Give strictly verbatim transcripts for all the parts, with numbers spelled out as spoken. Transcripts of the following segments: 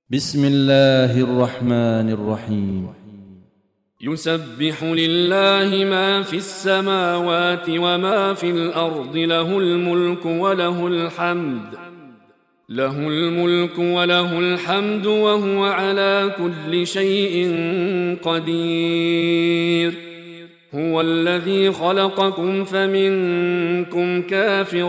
بسم الله الرحمن الرحيم. يسبح لله ما في السماوات وما في الأرض، له الملك وله الحمد له الملك وله الحمد وهو على كل شيء قدير. هو الذي خلقكم فمنكم كافر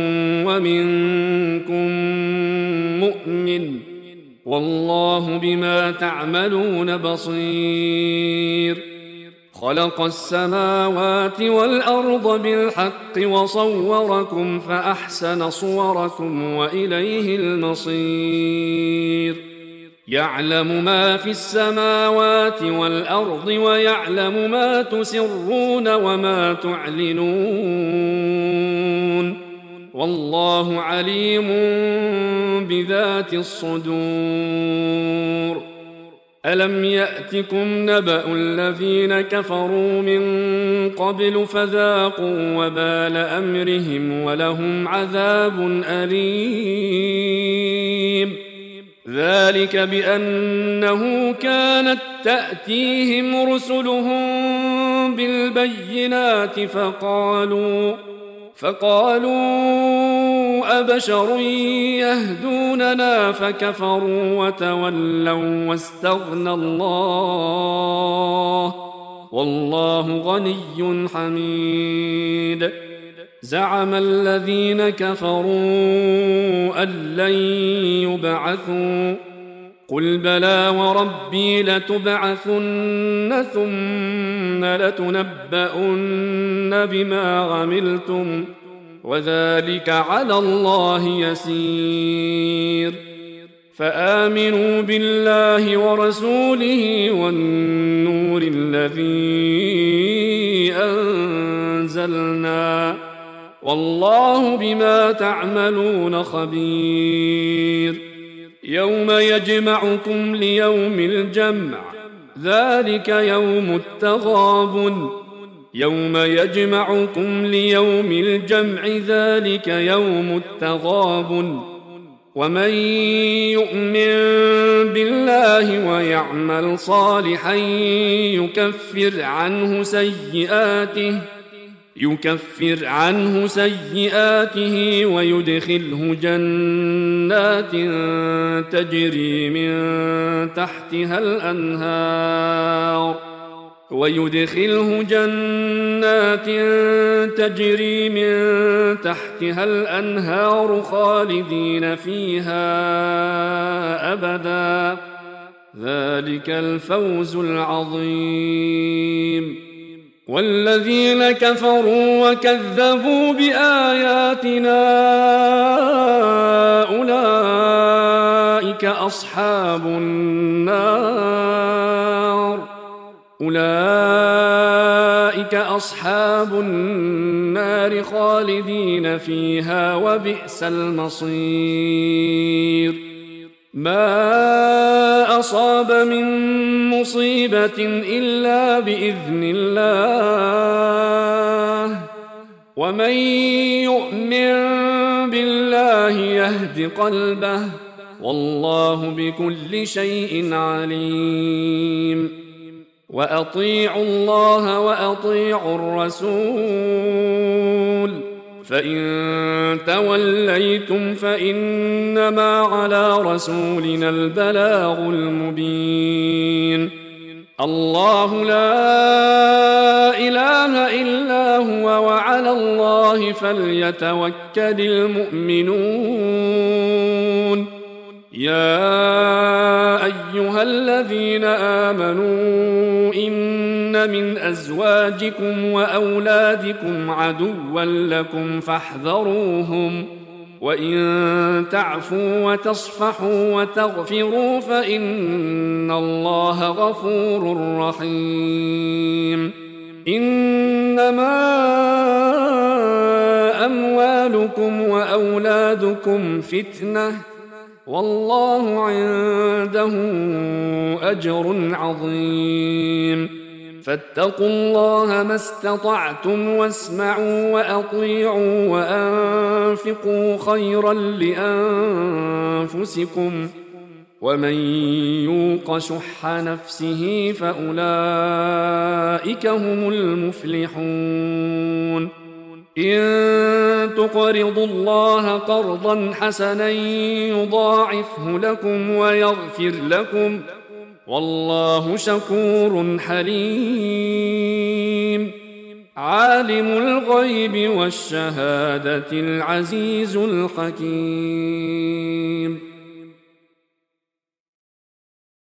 ومنكم مؤمن، والله بما تعملون بصير. خلق السماوات والأرض بالحق وصوركم فأحسن صوركم وإليه المصير. يعلم ما في السماوات والأرض ويعلم ما تسرون وما تعلنون، والله عليم بذات الصدور. ألم يأتكم نبأ الذين كفروا من قبل فذاقوا وبال أمرهم ولهم عذاب أليم؟ ذلك بأنه كانت تأتيهم رسلهم بالبينات فقالوا فقالوا أبشر يهدوننا فكفروا وتولوا واستغنى الله، والله غني حميد. زعم الذين كفروا أن لن يبعثوا، قل بلى وربي لتبعثن ثم لتنبؤن بما عملتم، وذلك على الله يسير. فآمنوا بالله ورسوله والنور الذي أنزلنا، والله بما تعملون خبير. يوم يجمعكم ليوم الجمع، ذلك يوم التغابن. يوم يجمعكم ليوم الجمع، ذلك يوم التغابن. ومن يؤمن بالله ويعمل صالحا يكفر عنه سيئاته يكفر عنه سيئاته ويدخله جنات تجري من تحتها الأنهار ويدخله جنات تجري من تحتها الأنهار خالدين فيها أبدا، ذلك الفوز العظيم. والذين كفروا وكذبوا بآياتنا أولئك أصحاب النار أولئك أصحاب النار خالدين فيها وبئس المصير. ما أصاب من مصيبة إلا بإذن الله، ومن يؤمن بالله يهد قلبه، والله بكل شيء عليم. وأطيعوا الله وأطيعوا الرسول، فإن توليتم فإنما على رسولنا البلاغ المبين. الله لا إله إلا هو، وعلى الله فليتوكل المؤمنون. يا أيها الذين آمنوا إن من أزواجكم وأولادكم عدوا لكم فاحذروهم، وإن تعفوا وتصفحوا وتغفروا فإن الله غفور رحيم. إنما أموالكم وأولادكم فتنة، والله عنده أجر عظيم. فاتقوا الله ما استطعتم واسمعوا وأطيعوا وأنفقوا خيرا لأنفسكم، ومن يوق شح نفسه فأولئك هم المفلحون إن تقرضوا الله قرضا حسنا يضاعفه لكم ويغفر لكم والله شكور حليم عالم الغيب والشهادة العزيز الحكيم